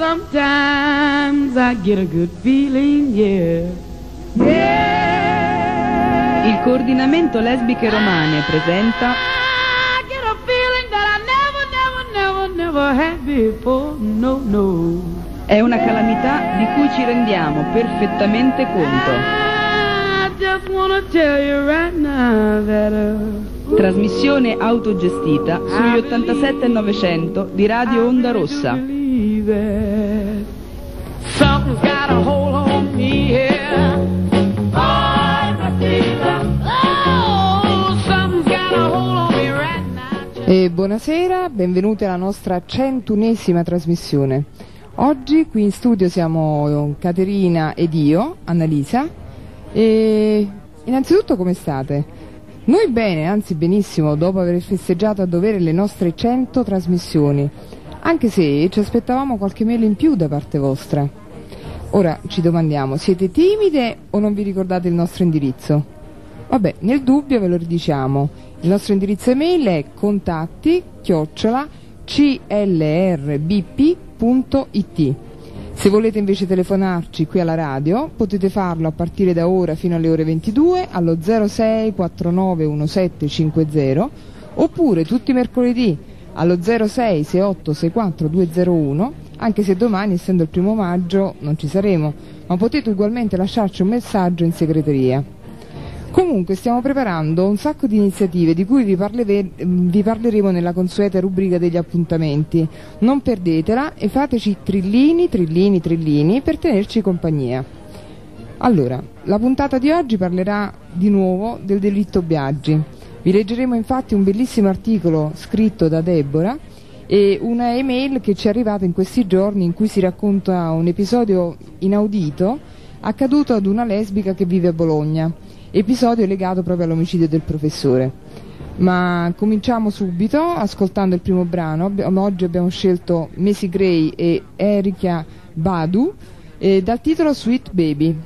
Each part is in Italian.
sometimes I get a good feeling, yeah. Yeah. Il coordinamento lesbiche romane presenta I get a feeling that I never had before, no, no. È una calamità di cui ci rendiamo perfettamente conto. I just wanna tell you right now that Trasmissione autogestita sugli 87 e 900 di Radio Onda Rossa. Something's got a hold on me here. Something's got a hold on me right now. E buonasera, benvenuti alla nostra 101esima trasmissione. Oggi qui in studio siamo Caterina ed io, Annalisa. E innanzitutto come state? Noi bene, anzi benissimo, dopo aver festeggiato a dovere le nostre 100 trasmissioni, anche se ci aspettavamo qualche mail in più da parte vostra. Ora ci domandiamo, siete timide o non vi ricordate il nostro indirizzo? Vabbè, nel dubbio ve lo ridiciamo, il nostro indirizzo email è contatti@clrbp.it. Se volete invece telefonarci qui alla radio, potete farlo a partire da ora fino alle ore 22 allo 06 49 17 50, oppure tutti i mercoledì allo 06 68 64 201, anche se domani, essendo il 1° maggio, non ci saremo, ma potete ugualmente lasciarci un messaggio in segreteria. Comunque stiamo preparando un sacco di iniziative di cui vi parleremo nella consueta rubrica degli appuntamenti. Non perdetela e fateci trillini per tenerci compagnia. Allora, la puntata di oggi parlerà di nuovo del delitto Biagi. Vi leggeremo infatti un bellissimo articolo scritto da Deborah e una email che ci è arrivata in questi giorni in cui si racconta un episodio inaudito accaduto ad una lesbica che vive a Bologna. Episodio legato proprio all'omicidio del professore. Ma cominciamo subito ascoltando il primo brano. Oggi abbiamo scelto Macy Gray e Erika Badu dal titolo Sweet Baby.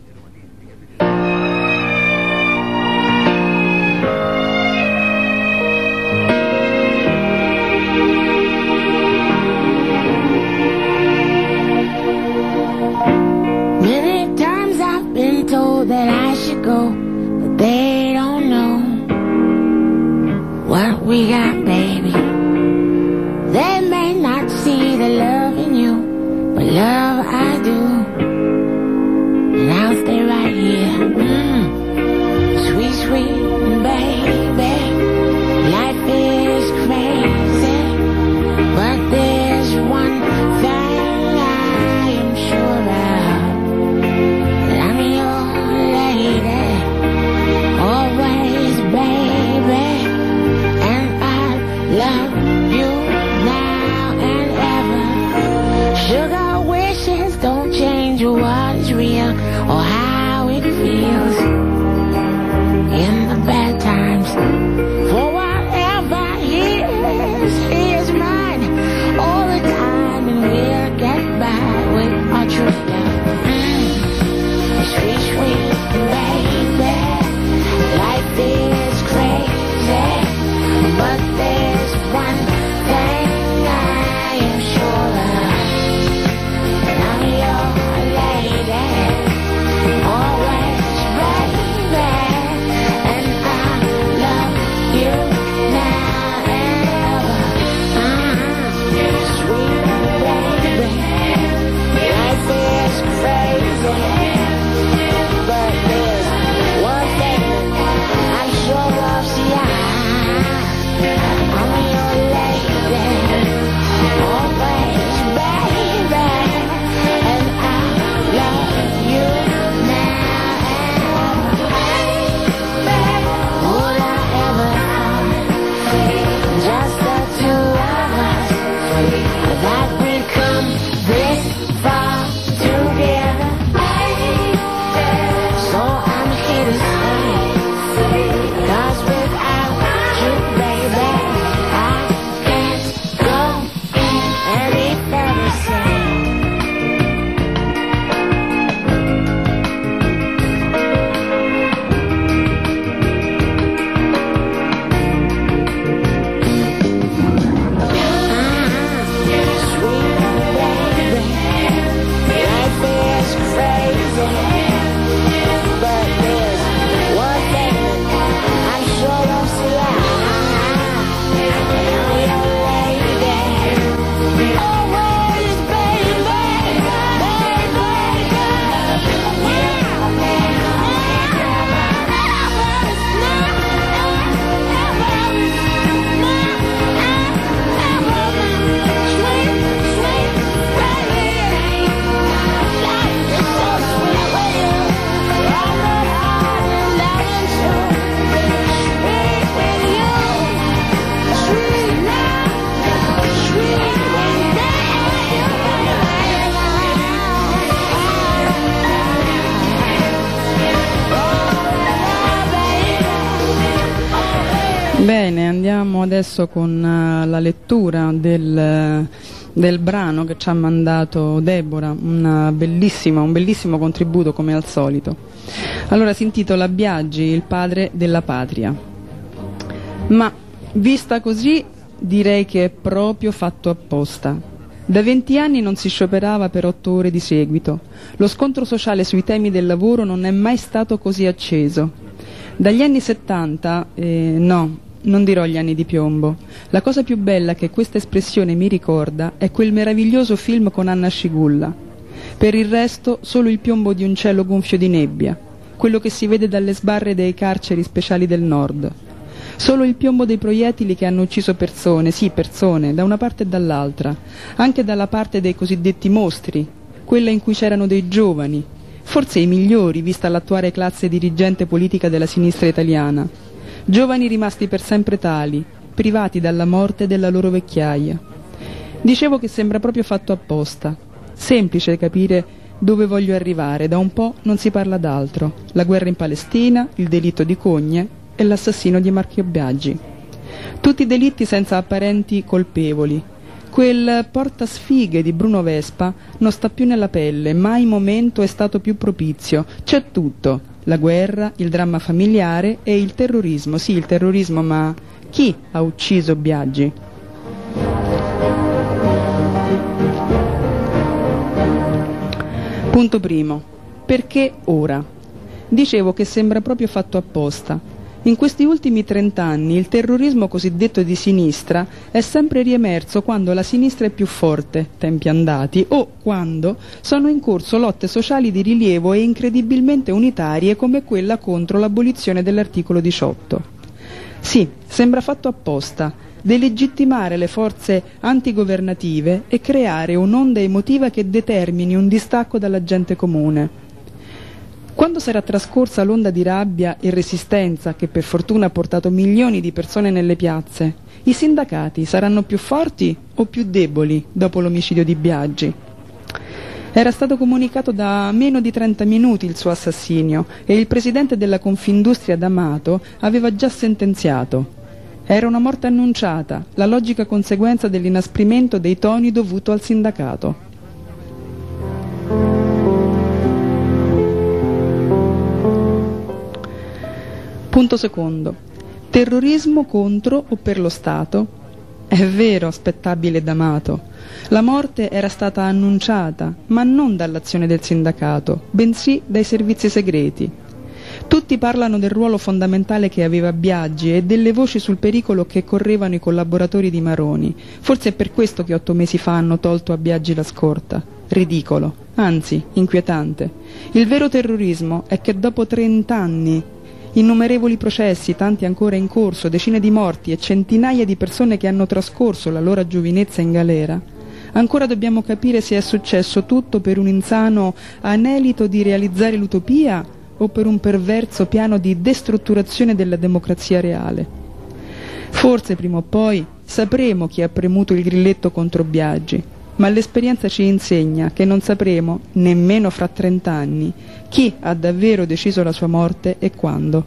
Many times I've been told that I should go, but they don't know what we got, baby. They may not see the love in you, but love I do. And Bene, andiamo adesso con la lettura del brano che ci ha mandato Deborah, un bellissimo contributo come al solito. Allora si intitola Biagi, il padre della patria. Ma vista così direi che è proprio fatto apposta. Da 20 anni non si scioperava per 8 ore di seguito. Lo scontro sociale sui temi del lavoro non è mai stato così acceso. Dagli anni 70, no, non dirò gli anni di piombo. La cosa più bella che questa espressione mi ricorda è quel meraviglioso film con Anna Scigulla. Per il resto solo il piombo di un cielo gonfio di nebbia, quello che si vede dalle sbarre dei carceri speciali del nord. Solo il piombo dei proiettili che hanno ucciso persone, sì, persone, da una parte e dall'altra, anche dalla parte dei cosiddetti mostri, quella in cui c'erano dei giovani, forse i migliori, vista l'attuale classe dirigente politica della sinistra italiana. Giovani rimasti per sempre tali, privati dalla morte della loro vecchiaia. Dicevo che sembra proprio fatto apposta. Semplice capire dove voglio arrivare, da un po' non si parla d'altro. La guerra in Palestina, il delitto di Cogne e l'assassino di Marco Biagi. Tutti delitti senza apparenti colpevoli. Quel portasfighe di Bruno Vespa non sta più nella pelle, mai momento è stato più propizio. C'è tutto, la guerra, il dramma familiare e il terrorismo. Sì, il terrorismo, ma chi ha ucciso Biagi? Punto primo. Perché ora? Dicevo che sembra proprio fatto apposta. In questi ultimi 30 anni il terrorismo cosiddetto di sinistra è sempre riemerso quando la sinistra è più forte, tempi andati, o quando sono in corso lotte sociali di rilievo e incredibilmente unitarie come quella contro l'abolizione dell'articolo 18. Sì, sembra fatto apposta, delegittimare le forze antigovernative e creare un'onda emotiva che determini un distacco dalla gente comune. Quando sarà trascorsa l'onda di rabbia e resistenza che per fortuna ha portato milioni di persone nelle piazze, i sindacati saranno più forti o più deboli dopo l'omicidio di Biagi? Era stato comunicato da meno di 30 minuti il suo assassinio e il presidente della Confindustria D'Amato aveva già sentenziato. Era una morte annunciata, la logica conseguenza dell'inasprimento dei toni dovuto al sindacato. Punto secondo. Terrorismo contro o per lo Stato? È vero, aspettabile D'Amato. La morte era stata annunciata, ma non dall'azione del sindacato, bensì dai servizi segreti. Tutti parlano del ruolo fondamentale che aveva Biagi e delle voci sul pericolo che correvano i collaboratori di Maroni. Forse è per questo che 8 mesi fa hanno tolto a Biagi la scorta. Ridicolo, anzi inquietante. Il vero terrorismo è che dopo 30 anni innumerevoli processi, tanti ancora in corso, decine di morti e centinaia di persone che hanno trascorso la loro giovinezza in galera, ancora dobbiamo capire se è successo tutto per un insano anelito di realizzare l'utopia o per un perverso piano di destrutturazione della democrazia reale. Forse prima o poi sapremo chi ha premuto il grilletto contro Biagi, ma l'esperienza ci insegna che non sapremo, nemmeno fra 30 anni, chi ha davvero deciso la sua morte e quando.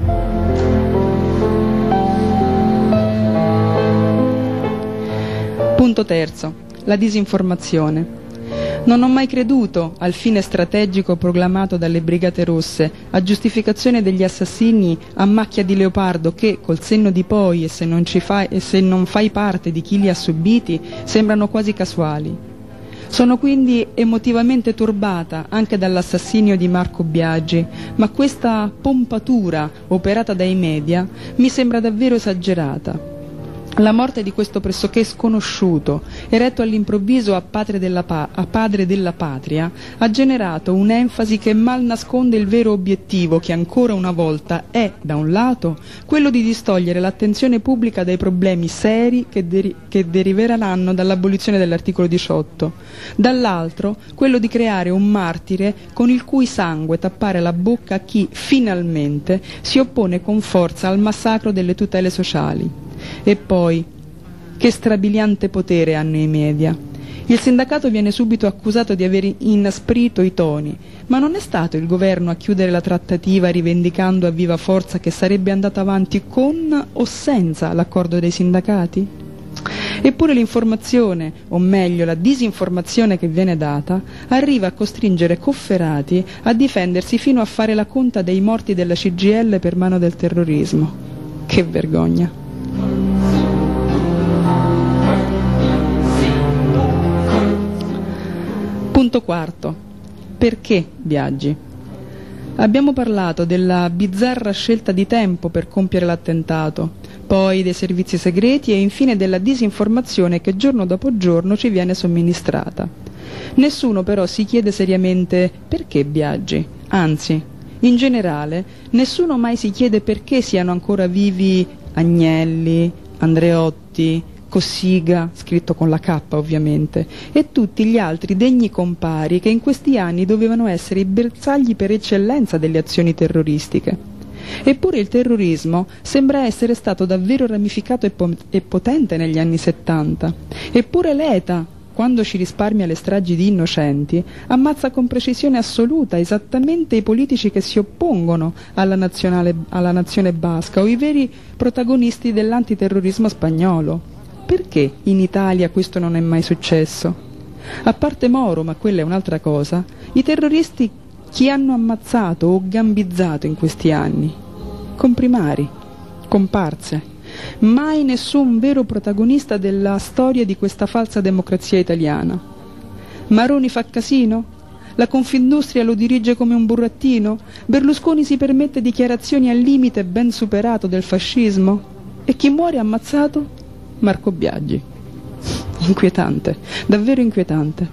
Punto terzo. La disinformazione. Non ho mai creduto al fine strategico proclamato dalle Brigate Rosse a giustificazione degli assassini a macchia di leopardo che, col senno di poi e se non fai parte di chi li ha subiti, sembrano quasi casuali. Sono quindi emotivamente turbata anche dall'assassinio di Marco Biagi, ma questa pompatura operata dai media mi sembra davvero esagerata. La morte di questo pressoché sconosciuto, eretto all'improvviso a padre della patria, ha generato un'enfasi che mal nasconde il vero obiettivo, che ancora una volta è, da un lato, quello di distogliere l'attenzione pubblica dai problemi seri che deriveranno dall'abolizione dell'articolo 18, dall'altro quello di creare un martire con il cui sangue tappare la bocca a chi, finalmente, si oppone con forza al massacro delle tutele sociali. E poi, che strabiliante potere hanno i media. Il sindacato viene subito accusato di aver inasprito i toni, Ma non è stato il governo a chiudere la trattativa rivendicando a viva forza che sarebbe andata avanti con o senza l'accordo dei sindacati? Eppure l'informazione, o meglio la disinformazione che viene data, arriva a costringere Cofferati a difendersi fino a fare la conta dei morti della CGIL per mano del terrorismo. Che vergogna! Punto quarto. Perché Biagi? Abbiamo parlato della bizzarra scelta di tempo per compiere l'attentato, poi dei servizi segreti e infine della disinformazione che giorno dopo giorno ci viene somministrata. Nessuno però si chiede seriamente perché Biagi, anzi, in generale, nessuno mai si chiede perché siano ancora vivi Agnelli, Andreotti, Cossiga, scritto con la K ovviamente, e tutti gli altri degni compari che in questi anni dovevano essere i bersagli per eccellenza delle azioni terroristiche. Eppure il terrorismo sembra essere stato davvero ramificato e potente negli anni 70. Eppure l'ETA, quando ci risparmia le stragi di innocenti, ammazza con precisione assoluta esattamente i politici che si oppongono alla nazione basca o i veri protagonisti dell'antiterrorismo spagnolo. Perché in Italia questo non è mai successo? A parte Moro, ma quella è un'altra cosa, i terroristi chi hanno ammazzato o gambizzato in questi anni? Comprimari, comparse. Mai nessun vero protagonista della storia di questa falsa democrazia italiana. Maroni fa casino? La Confindustria lo dirige come un burattino? Berlusconi si permette dichiarazioni al limite ben superato del fascismo? E chi muore ammazzato? Marco Biagi. Inquietante, davvero inquietante.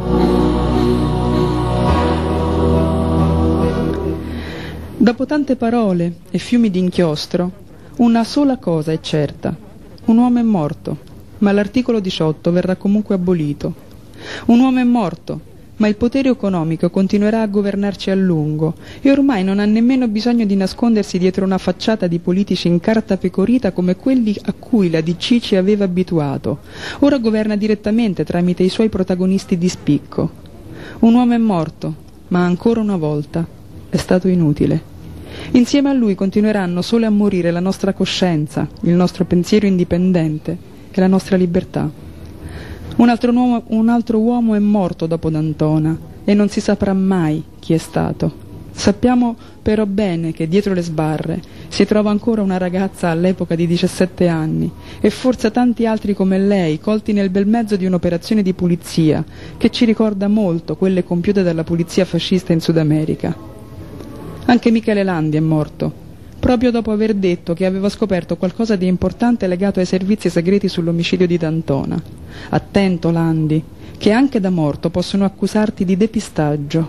Dopo tante parole e fiumi di inchiostro, una sola cosa è certa. Un uomo è morto, ma l'articolo 18 verrà comunque abolito. Un uomo è morto, ma il potere economico continuerà a governarci a lungo e ormai non ha nemmeno bisogno di nascondersi dietro una facciata di politici in carta pecorita come quelli a cui la DC ci aveva abituato. Ora governa direttamente tramite i suoi protagonisti di spicco. Un uomo è morto, ma ancora una volta è stato inutile. Insieme a lui continueranno solo a morire la nostra coscienza, il nostro pensiero indipendente e la nostra libertà. Un altro uomo è morto dopo D'Antona e non si saprà mai chi è stato. Sappiamo però bene che dietro le sbarre si trova ancora una ragazza all'epoca di 17 anni e forse tanti altri come lei, colti nel bel mezzo di un'operazione di pulizia che ci ricorda molto quelle compiute dalla polizia fascista in Sud America. Anche Michele Landi è morto, proprio dopo aver detto che aveva scoperto qualcosa di importante legato ai servizi segreti sull'omicidio di D'Antona. Attento, Landi, che anche da morto possono accusarti di depistaggio.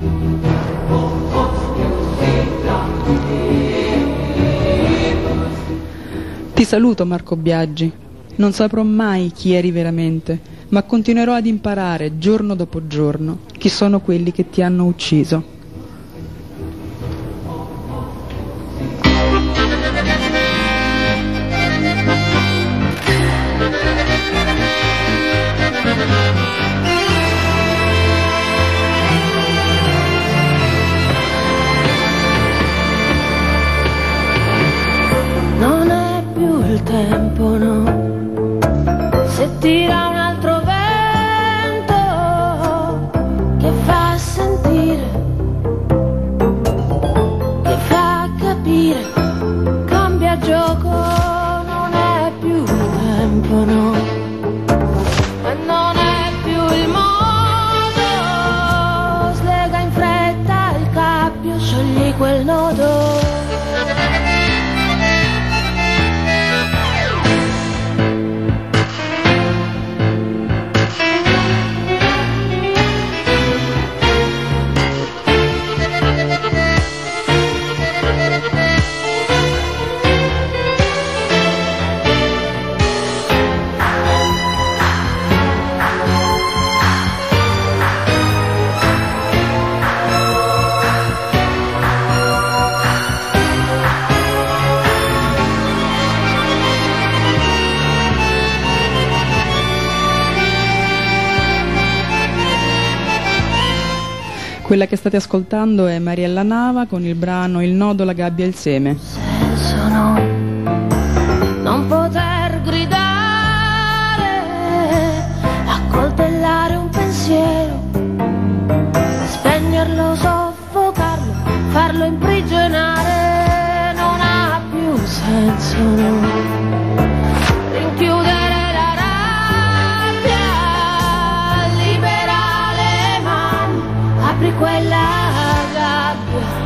Ti saluto, Marco Biagi. Non saprò mai chi eri veramente, ma continuerò ad imparare giorno dopo giorno chi sono quelli che ti hanno ucciso. Non è più il tempo, no, se tira un altro vento che fa sentire, che fa capire, cambia gioco, non è più il tempo, no, e non è più il modo, slega in fretta il cappio, sciogli quel nodo. Quella che state ascoltando è Mariella Nava con il brano Il nodo, la gabbia e il seme. Senso no, non poter gridare, accoltellare un pensiero, spegnerlo, soffocarlo, farlo imprigionare, non ha più senso no. Rinchiudere la rabbia, libera le mani, apri quella gabbia.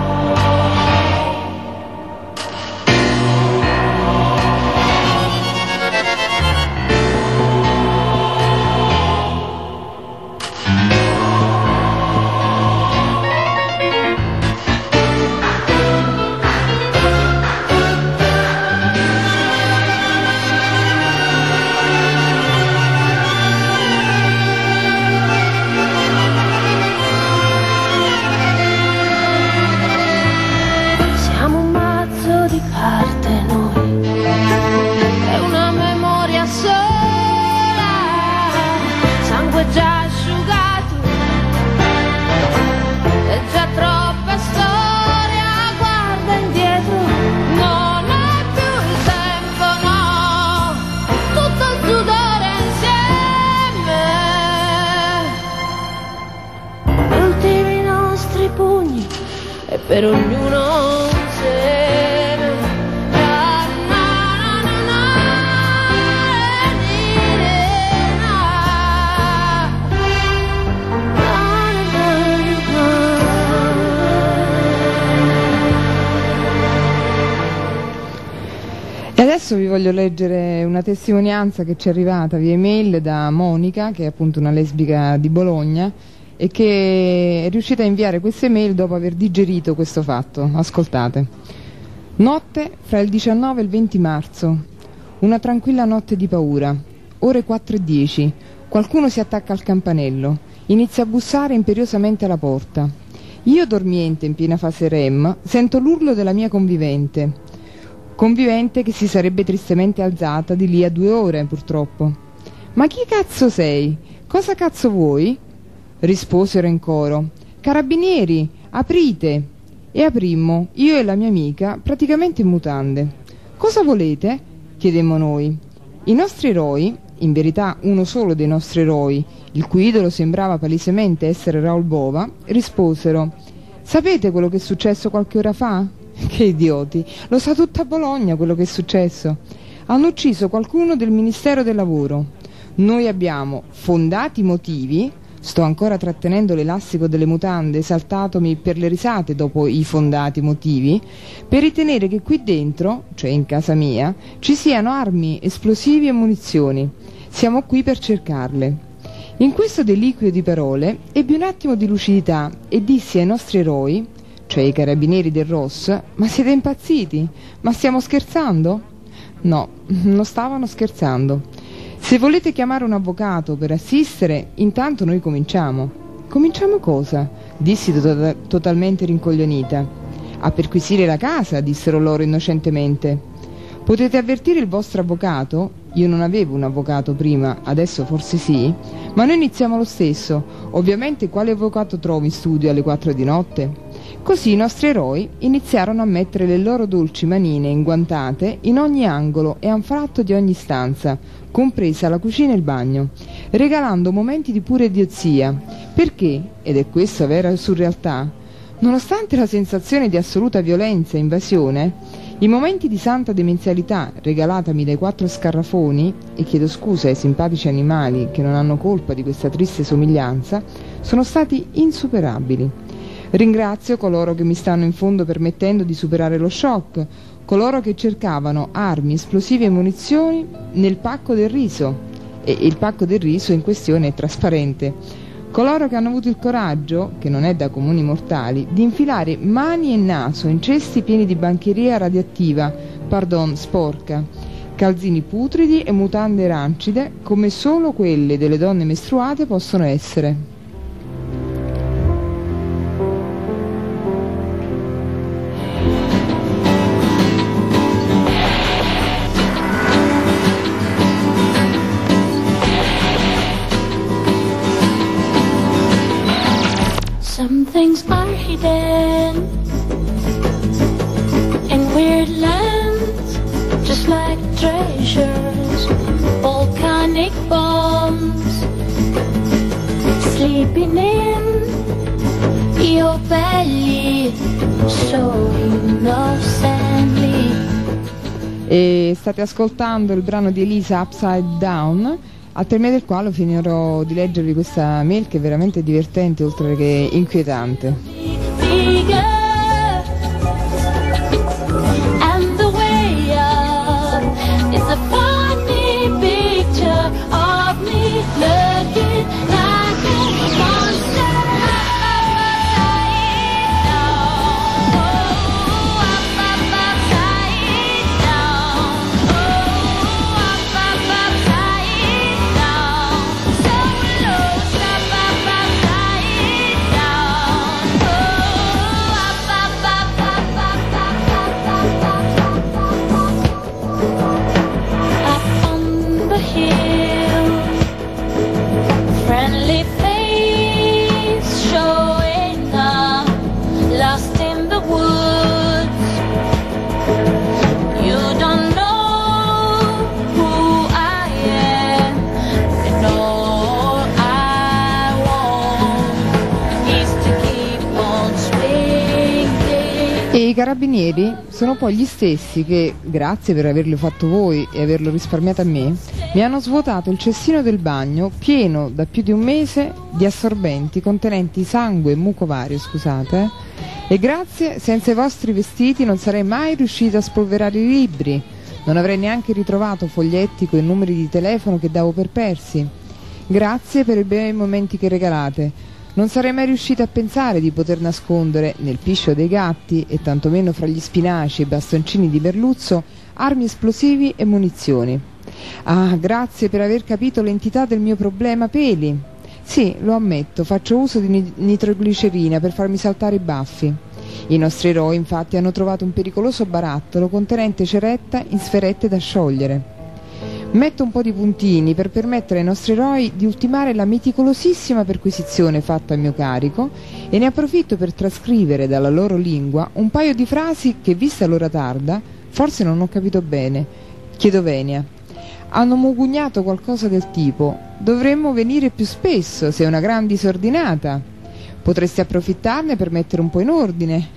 Per ognuno un seme. E adesso vi voglio leggere una testimonianza che ci è arrivata via email da Monica, che è appunto una lesbica di Bologna, e che è riuscita a inviare queste mail dopo aver digerito questo fatto. Ascoltate. Notte fra il 19 e il 20 marzo. Una tranquilla notte di paura. Ore 4:10. Qualcuno si attacca al campanello. Inizia a bussare imperiosamente alla porta. Io, dormiente in piena fase REM, sento l'urlo della mia convivente che si sarebbe tristemente alzata di lì a 2 ore, purtroppo. Ma chi cazzo sei? Cosa cazzo vuoi? Risposero in coro. Carabinieri, aprite! E aprimmo, io e la mia amica, praticamente in mutande. Cosa volete? Chiedemmo noi. I nostri eroi, in verità uno solo dei nostri eroi, il cui idolo sembrava palesemente essere Raoul Bova, risposero: sapete quello che è successo qualche ora fa? Che idioti! Lo sa tutta Bologna quello che è successo. Hanno ucciso qualcuno del Ministero del Lavoro. Noi abbiamo fondati motivi. Sto ancora trattenendo l'elastico delle mutande, saltatomi per le risate dopo i fondati motivi, per ritenere che qui dentro, cioè in casa mia, ci siano armi, esplosivi e munizioni. Siamo qui per cercarle. In questo deliquio di parole ebbi un attimo di lucidità e dissi ai nostri eroi, cioè i carabinieri del ROS: ma siete impazziti? Ma stiamo scherzando? No, non stavano scherzando. Se volete chiamare un avvocato per assistere, intanto noi cominciamo. Cominciamo cosa? Dissi totalmente rincoglionita. A perquisire la casa, dissero loro innocentemente. Potete avvertire il vostro avvocato? Io non avevo un avvocato prima, adesso forse sì, ma noi iniziamo lo stesso. Ovviamente quale avvocato trovo in studio alle 4 di notte? Così i nostri eroi iniziarono a mettere le loro dolci manine inguantate in ogni angolo e anfratto di ogni stanza, compresa la cucina e il bagno, regalando momenti di pura idiozia, perché, ed è questa vera surrealtà, nonostante la sensazione di assoluta violenza e invasione, i momenti di santa demenzialità regalatami dai 4 scarrafoni, e chiedo scusa ai simpatici animali che non hanno colpa di questa triste somiglianza, sono stati insuperabili. Ringrazio coloro che mi stanno in fondo permettendo di superare lo shock, coloro che cercavano armi, esplosivi e munizioni nel pacco del riso, e il pacco del riso in questione è trasparente, coloro che hanno avuto il coraggio, che non è da comuni mortali, di infilare mani e naso in cesti pieni di bancheria radioattiva, sporca, calzini putridi e mutande rancide, come solo quelle delle donne mestruate possono essere. Something hidden in weird lands, just like treasures, volcanic bombs, sleeping in your belly, so innocently. E state ascoltando il brano di Elisa, Upside Down, al termine del quale finirò di leggervi questa mail che è veramente divertente oltre che inquietante. And the way up is a funny picture of me looking like a monster. Friendly face showing up, lost in the woods. You don't know who I am, and all I want is to keep on swinging. E i carabinieri sono poi gli stessi che, grazie per averlo fatto voi e averlo risparmiato a me, mi hanno svuotato il cestino del bagno pieno da più di un mese di assorbenti contenenti sangue e muco vario, scusate. E grazie, senza i vostri vestiti non sarei mai riuscita a spolverare i libri, non avrei neanche ritrovato foglietti con i numeri di telefono che davo per persi. Grazie per i bei momenti che regalate. Non sarei mai riuscita a pensare di poter nascondere nel piscio dei gatti e tantomeno fra gli spinaci e bastoncini di merluzzo armi esplosivi e munizioni. Ah, grazie per aver capito l'entità del mio problema peli. Sì, lo ammetto, faccio uso di nitroglicerina per farmi saltare i baffi. I nostri eroi infatti hanno trovato un pericoloso barattolo contenente ceretta in sferette da sciogliere. Metto un po' di puntini per permettere ai nostri eroi di ultimare la meticolosissima perquisizione fatta a mio carico e ne approfitto per trascrivere dalla loro lingua un paio di frasi che, vista l'ora tarda, forse non ho capito bene. Chiedo venia. Hanno mugugnato qualcosa del tipo: dovremmo venire più spesso, sei una gran disordinata. Potresti approfittarne per mettere un po' in ordine.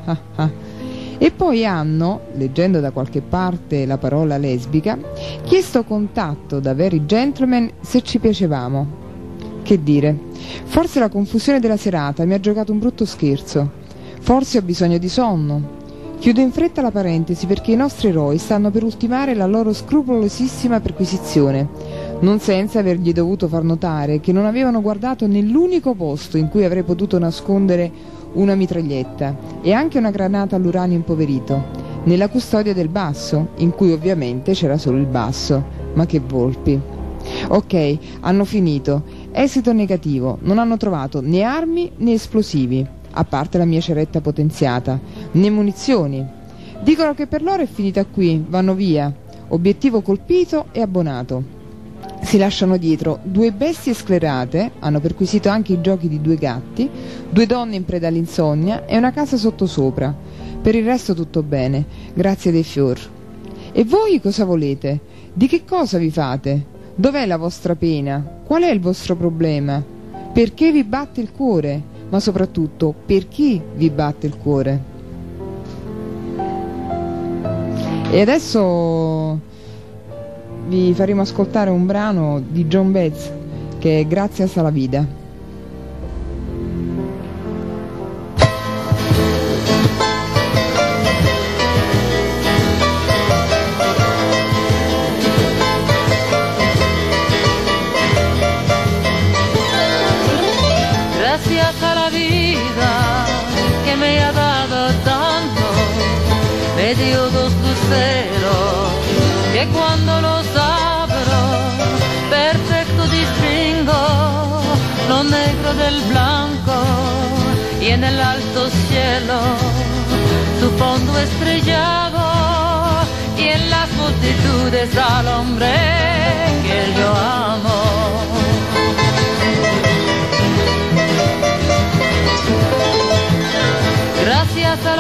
E poi hanno, leggendo da qualche parte la parola lesbica, chiesto contatto da veri gentleman se ci piacevamo. Che dire, forse la confusione della serata mi ha giocato un brutto scherzo. Forse ho bisogno di sonno. Chiudo in fretta la parentesi perché i nostri eroi stanno per ultimare la loro scrupolosissima perquisizione, non senza avergli dovuto far notare che non avevano guardato nell'unico posto in cui avrei potuto nascondere una mitraglietta e anche una granata all'uranio impoverito, nella custodia del basso, in cui ovviamente c'era solo il basso. Ma che volpi. Ok, hanno finito. Esito negativo, non hanno trovato né armi né esplosivi, a parte la mia ceretta potenziata, né munizioni. Dicono che per loro è finita qui, vanno via. Obiettivo colpito e abbonato. Si lasciano dietro 2 bestie sclerate, hanno perquisito anche i giochi di 2 gatti, 2 donne in preda all'insonnia e una casa sottosopra. Per il resto tutto bene, grazie dei fior. E voi cosa volete? Di che cosa vi fate? Dov'è la vostra pena? Qual è il vostro problema? Perché vi batte il cuore? Ma soprattutto, per chi vi batte il cuore? E adesso vi faremo ascoltare un brano di John Baez che è Gracias a la vida. Gracias a la vida que me ha dado tanto, me dio 2 luceros que cuando los abro perfecto distingo lo negro del blanco y en el alto cielo su fondo estrellado y en las multitudes al hombre que yo amo.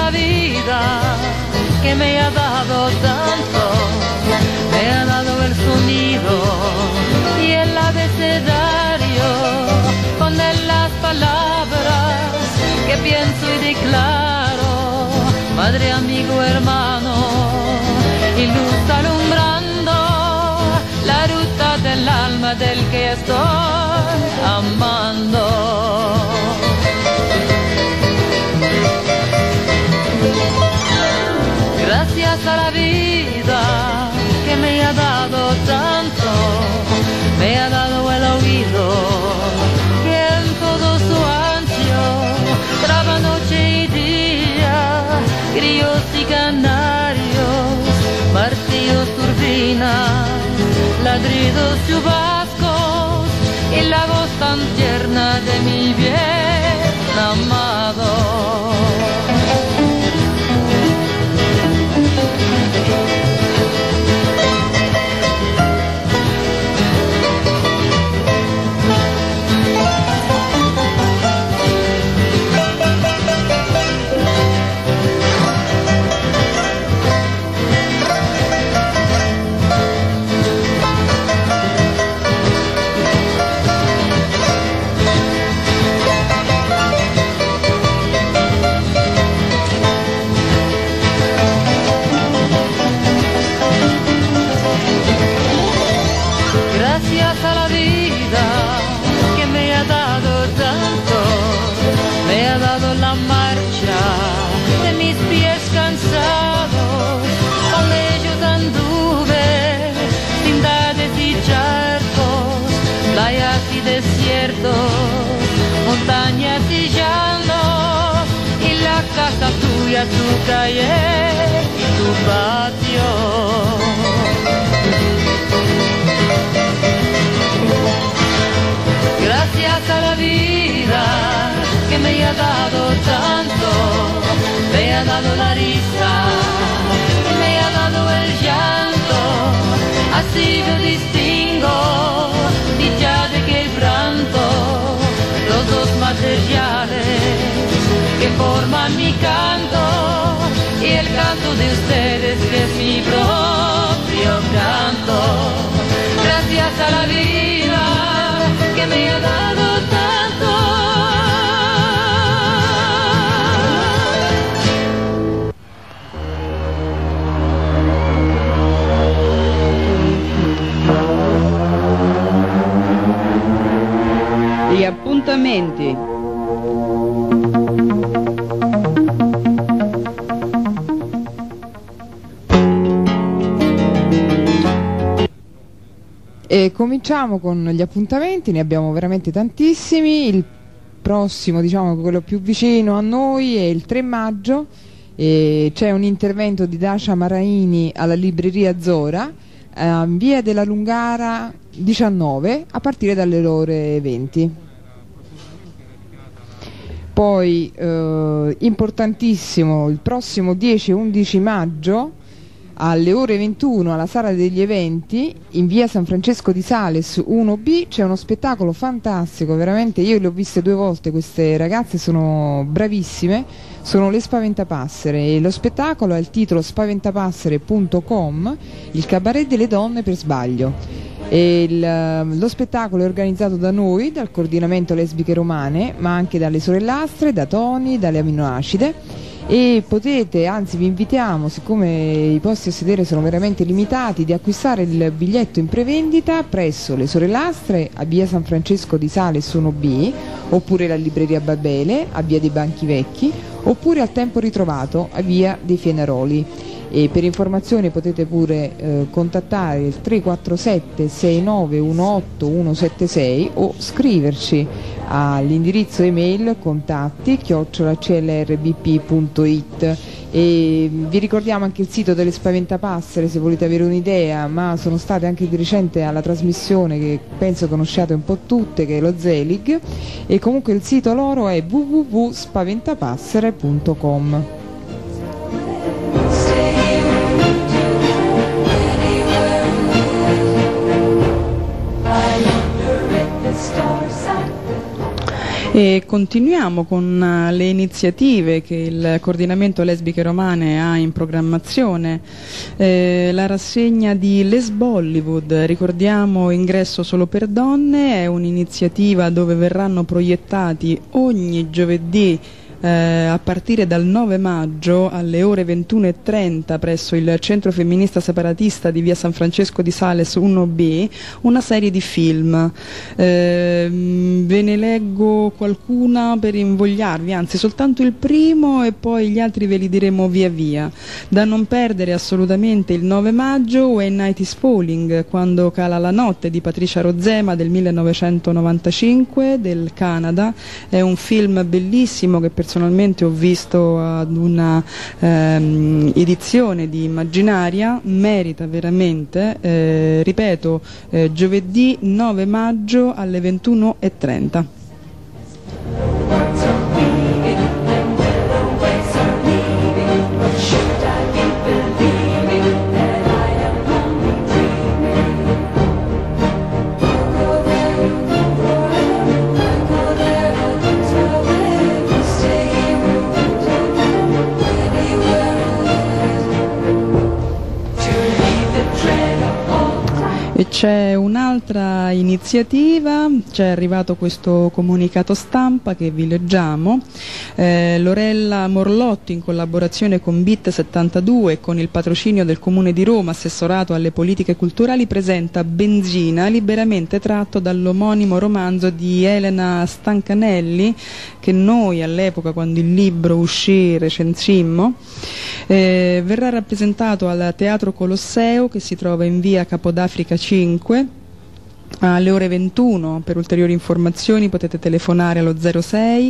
la vida que me ha dado tanto, me ha dado el sonido y el abecedario con él las palabras que pienso y declaro, madre, amigo, hermano, y luz alumbrando la ruta del alma del que estoy amando. Gracias a la vida que me ha dado tanto, me ha dado el oído que en todo su ancho traba noche y día, grillos y canarios, martillos, turbinas, ladridos, chubascos y la voz tan tierna de mi bien amado. Gracias a la vida que me ha dado tanto, me ha dado la marcha de mis pies cansados, con ellos anduve, ciudades y charcos, playas y desiertos, montañas y llanos, y la casa tuya, tu calle y tu patio. Gracias a la vida que me ha dado tanto, me ha dado la risa, me ha dado el llanto, así yo distingo dicha de quebranto, los dos materiales que forman mi canto y el canto de ustedes que es mi propio canto. Gracias a la vida que me ha dado tanto. Gli appuntamenti. E cominciamo con gli appuntamenti, ne abbiamo veramente tantissimi. Il prossimo, diciamo quello più vicino a noi, è il 3 maggio, e c'è un intervento di Dacia Maraini alla libreria Zora, in via della Lungara 19, a partire dalle ore 20. Poi importantissimo, il prossimo 10 e 11 maggio alle ore 21 alla Sala degli Eventi in via San Francesco di Sales 1B c'è uno spettacolo fantastico, veramente io le ho viste 2 volte, queste ragazze sono bravissime, sono le Spaventapassere, e lo spettacolo ha il titolo spaventapassere.com, il cabaret delle donne per sbaglio. E lo spettacolo è organizzato da noi, dal coordinamento lesbiche romane, ma anche dalle sorellastre, da Toni, dalle aminoacide, e potete, anzi vi invitiamo, siccome i posti a sedere sono veramente limitati, di acquistare il biglietto in prevendita presso le sorellastre a via San Francesco di Sales 1B, oppure la libreria Babele a via dei Banchi Vecchi, oppure al Tempo Ritrovato a via dei Fienaroli. E per informazioni potete pure contattare il 347 6918 176 o scriverci all'indirizzo email contatti@clrbp.it. E vi ricordiamo anche il sito delle Spaventapassere se volete avere un'idea, ma sono state anche di recente alla trasmissione che penso conosciate un po' tutte, che è lo Zelig, e comunque il sito loro è www.spaventapassere.com. E continuiamo con le iniziative che il coordinamento lesbiche romane ha in programmazione. La rassegna di Les Bollywood, ricordiamo ingresso solo per donne, è un'iniziativa dove verranno proiettati ogni giovedì a partire dal 9 maggio alle ore 21:30 presso il centro femminista separatista di via San Francesco di Sales 1B una serie di film. Ve ne leggo qualcuna per invogliarvi, anzi soltanto il primo e poi gli altri ve li diremo via via. Da non perdere assolutamente il 9 maggio When Night is Falling, quando cala la notte, di Patricia Rozema del 1995 del Canada. È un film bellissimo che personalmente ho visto ad una edizione di Immaginaria, merita veramente, ripeto, giovedì 9 maggio alle 21:30. E c'è un'altra iniziativa, c'è arrivato questo comunicato stampa che vi leggiamo. Lorella Morlotti, in collaborazione con BIT 72 e con il patrocinio del Comune di Roma, assessorato alle politiche culturali, presenta Benzina, liberamente tratto dall'omonimo romanzo di Elena Stancanelli, che noi all'epoca, quando il libro uscì, recensimmo. Verrà rappresentato al Teatro Colosseo, che si trova in via Capodafrica 5, alle ore 21. Per ulteriori informazioni potete telefonare allo 06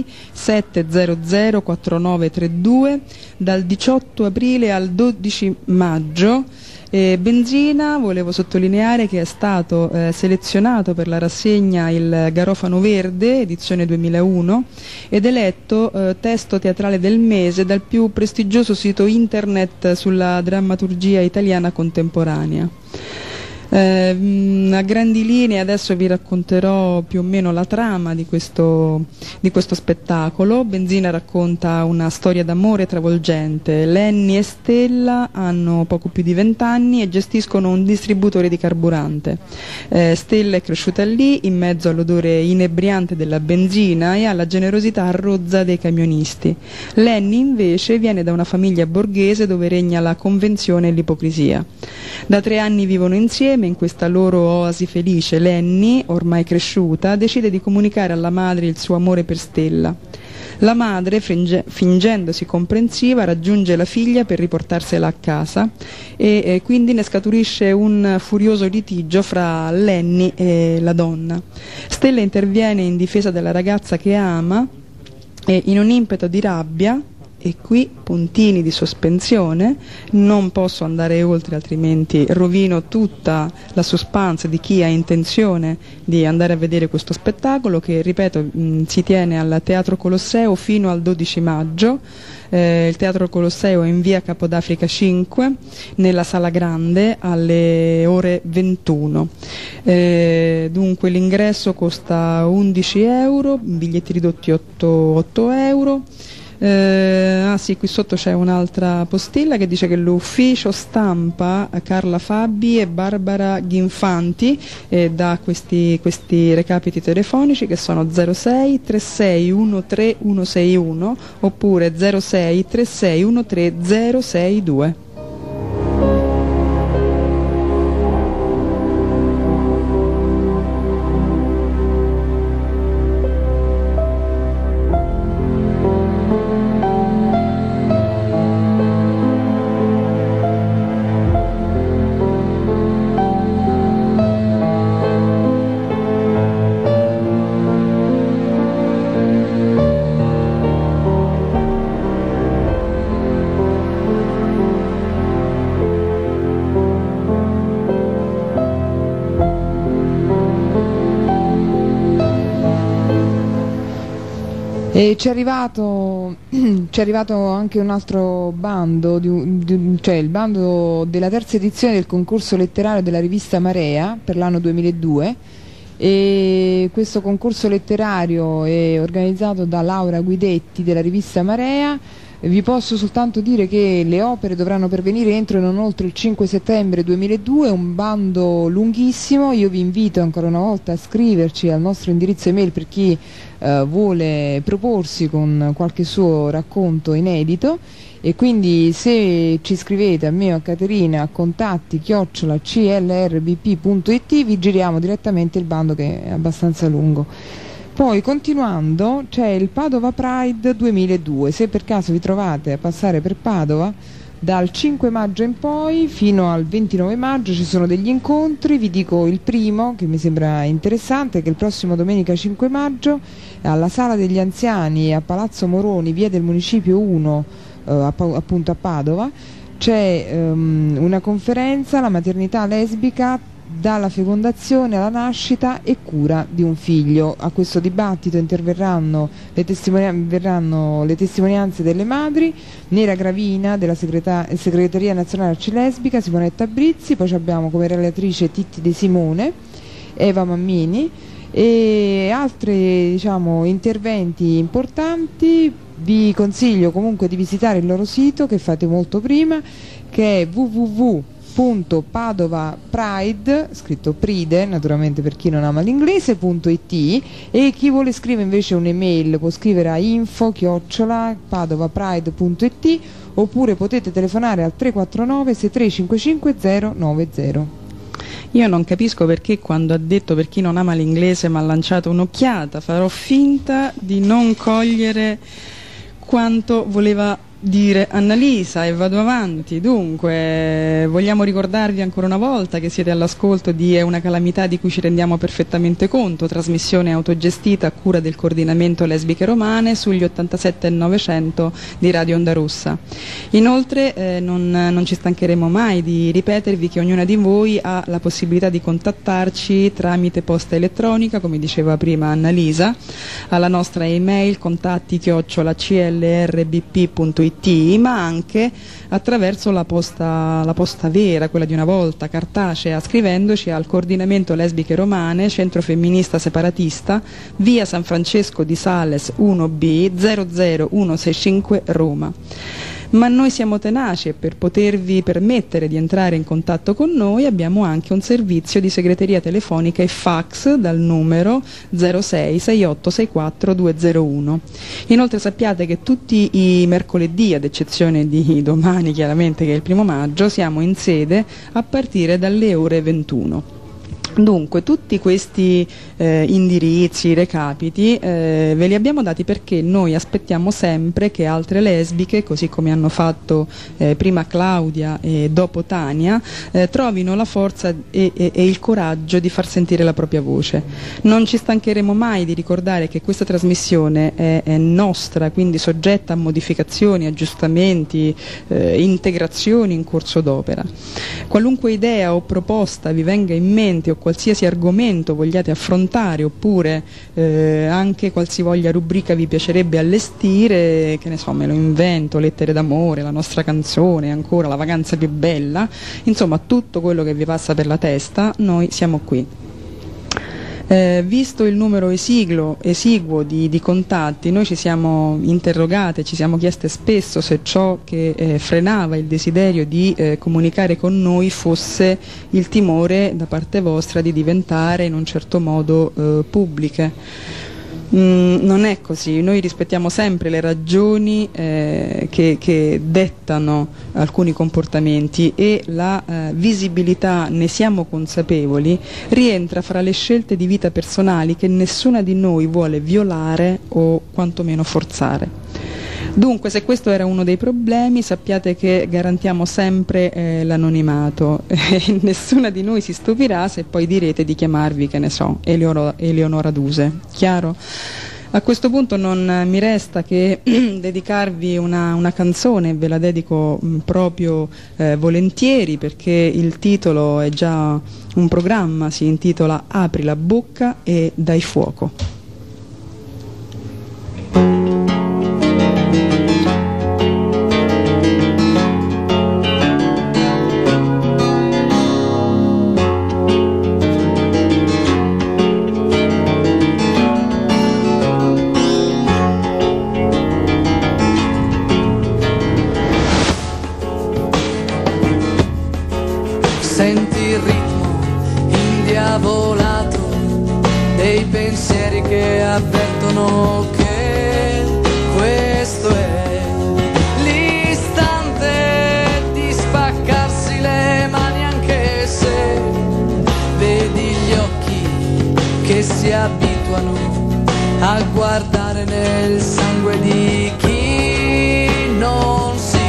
700 4932 dal 18 aprile al 12 maggio. Benzina, volevo sottolineare che è stato selezionato per la rassegna Il Garofano Verde, edizione 2001, ed eletto testo teatrale del mese dal più prestigioso sito internet sulla drammaturgia italiana contemporanea. A grandi linee adesso vi racconterò più o meno la trama di questo spettacolo. Benzina racconta una storia d'amore travolgente. Lenny e Stella hanno poco più di 20 anni e gestiscono un distributore di carburante. Stella è cresciuta lì, in mezzo all'odore inebriante della benzina e alla generosità rozza dei camionisti. Lenny invece viene da una famiglia borghese dove regna la convenzione e l'ipocrisia. Da 3 anni vivono insieme. In questa loro oasi felice, Lenny, ormai cresciuta, decide di comunicare alla madre il suo amore per Stella. La madre, fingendosi comprensiva, raggiunge la figlia per riportarsela a casa e quindi ne scaturisce un furioso litigio fra Lenny e la donna. Stella interviene in difesa della ragazza che ama e, in un impeto di rabbia, e qui puntini di sospensione, non posso andare oltre altrimenti rovino tutta la suspense di chi ha intenzione di andare a vedere questo spettacolo, che ripeto si tiene al Teatro Colosseo fino al 12 maggio. Il Teatro Colosseo è in via Capodafrica 5 nella Sala Grande alle ore 21. Dunque l'ingresso costa 11 euro, biglietti ridotti 8 euro. Sì, qui sotto c'è un'altra postilla che dice che l'ufficio stampa Carla Fabi e Barbara Ghinfanti dà questi recapiti telefonici, che sono 06 36 13 161 oppure 06 36 13 062. E ci è arrivato anche un altro bando, cioè il bando della terza edizione del concorso letterario della rivista Marea per l'anno 2002, E questo concorso letterario è organizzato da Laura Guidetti della rivista Marea. Vi posso soltanto dire che le opere dovranno pervenire entro e non oltre il 5 settembre 2002, è un bando lunghissimo. Io vi invito ancora una volta a scriverci al nostro indirizzo email per chi vuole proporsi con qualche suo racconto inedito, e quindi se ci scrivete a me o a Caterina a contatti@clrbp.it vi giriamo direttamente il bando, che è abbastanza lungo. Poi continuando c'è il Padova Pride 2002, se per caso vi trovate a passare per Padova dal 5 maggio in poi fino al 29 maggio ci sono degli incontri. Vi dico il primo, che mi sembra interessante, che il prossimo domenica 5 maggio alla Sala degli Anziani a Palazzo Moroni, via del Municipio 1, appunto a Padova, c'è una conferenza, la maternità lesbica dalla fecondazione alla nascita e cura di un figlio. A questo dibattito interverranno le testimonianze delle madri: Nera Gravina della Segreteria Nazionale Arci Lesbica, Simonetta Brizzi, poi abbiamo come relatrice Titti De Simone, Eva Mammini e altri interventi importanti. Vi consiglio comunque di visitare il loro sito, che fate molto prima, che è www.padovapride, scritto Pride naturalmente per chi non ama l'inglese.it, e chi vuole scrivere invece un'email può scrivere a info@padovapride.it, oppure potete telefonare al 349 6355 090. Io non capisco perché quando ha detto per chi non ama l'inglese mi ha lanciato un'occhiata, farò finta di non cogliere quanto voleva dire Annalisa e vado avanti. Dunque, vogliamo ricordarvi ancora una volta che siete all'ascolto di È una calamità di cui ci rendiamo perfettamente conto, trasmissione autogestita a cura del coordinamento lesbiche romane sugli 87 e 900 di Radio Onda Rossa. Inoltre non ci stancheremo mai di ripetervi che ognuna di voi ha la possibilità di contattarci tramite posta elettronica, come diceva prima Annalisa, alla nostra email contatti@clrbp.it, ma anche attraverso la posta vera, quella di una volta, cartacea, scrivendoci al coordinamento lesbiche romane, centro femminista separatista, via San Francesco di Sales 1B 00165 Roma. Ma noi siamo tenaci e per potervi permettere di entrare in contatto con noi abbiamo anche un servizio di segreteria telefonica e fax dal numero 06 68 64 201. Inoltre sappiate che tutti i mercoledì, ad eccezione di domani chiaramente che è il 1 maggio, siamo in sede a partire dalle ore 21. Dunque, tutti questi indirizzi, recapiti, ve li abbiamo dati perché noi aspettiamo sempre che altre lesbiche, così come hanno fatto prima Claudia e dopo Tania, trovino la forza e il coraggio di far sentire la propria voce. Non ci stancheremo mai di ricordare che questa trasmissione è nostra, quindi soggetta a modificazioni, aggiustamenti, integrazioni in corso d'opera. Qualunque idea o proposta vi venga in mente o qualsiasi argomento vogliate affrontare, oppure anche qualsivoglia rubrica vi piacerebbe allestire, che ne so, me lo invento, lettere d'amore, la nostra canzone, ancora la vacanza più bella, insomma tutto quello che vi passa per la testa, noi siamo qui. Visto il numero esiguo di contatti, noi ci siamo interrogate, ci siamo chieste spesso se ciò che frenava il desiderio di comunicare con noi fosse il timore da parte vostra di diventare in un certo modo pubbliche. Non è così, noi rispettiamo sempre le ragioni che dettano alcuni comportamenti e la visibilità, ne siamo consapevoli, rientra fra le scelte di vita personali che nessuna di noi vuole violare o quantomeno forzare. Dunque, se questo era uno dei problemi, sappiate che garantiamo sempre l'anonimato e nessuna di noi si stupirà se poi direte di chiamarvi, che ne so, Eleonora Duse. Chiaro? A questo punto non mi resta che dedicarvi una canzone, ve la dedico proprio volentieri, perché il titolo è già un programma, si intitola Apri la bocca e dai fuoco. che avvertono che questo è l'istante di spaccarsi le mani, anche se vedi gli occhi che si abituano a guardare nel sangue di chi non si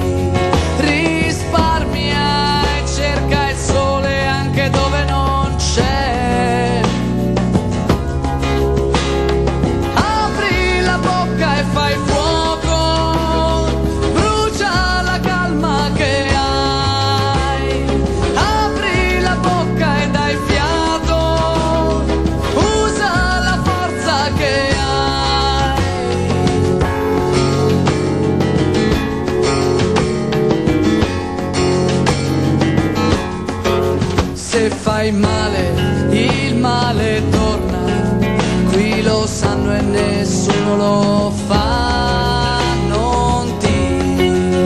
risparmia e cerca il sole anche dove non c'è. Apri la bocca e fai fuoco, brucia la calma che hai. Apri la bocca e dai fiato, usa la forza che hai. Se fai male, il male torna, qui lo sanno e nessuno lo fa. Non ti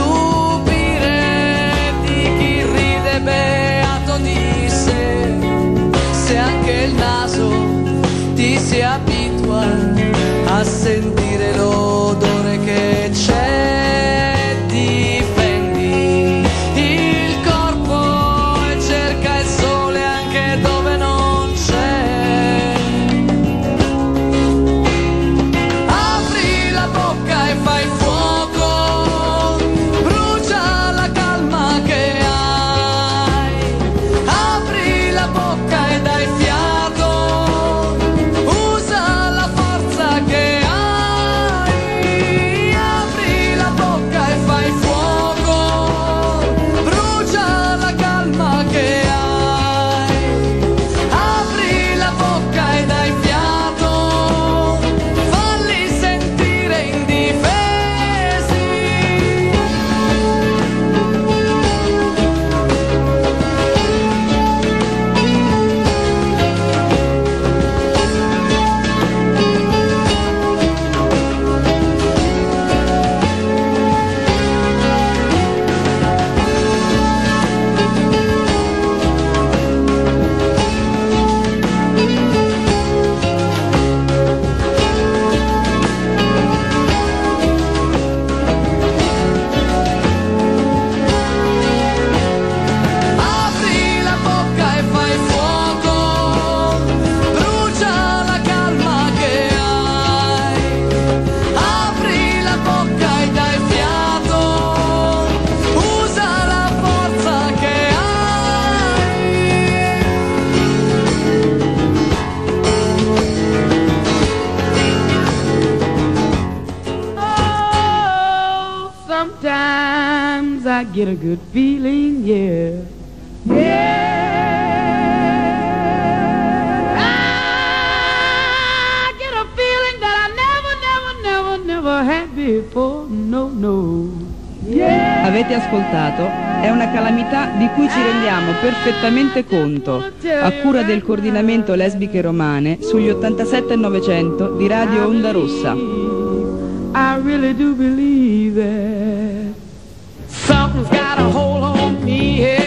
stupire di chi ride beato di sé, se anche il naso ti si abitua a sentire l'odore che c'è. Difendi il corpo e cerca il sole anche dove non c'è. Apri la bocca e fai fuoco, brucia la calma che hai. Apri la bocca e dai fiato, usa la forza che hai. Apri la bocca e fai fuoco, brucia la calma che hai. Apri la bocca e dai fiato, falli sentire indifesi. Apri la bocca e fai fuoco, brucia la calma che hai. Apri la bocca e dai fiato, usa la forza che Oh, sometimes I get a good feeling, yeah. Yeah. I get a feeling that I never had before. No, no. Yeah. Avete ascoltato? È una calamità di cui ci rendiamo perfettamente conto, a cura del coordinamento lesbiche romane sugli 87 e 900 di Radio Onda Rossa. I really do believe that something's got a hold on me. Yeah.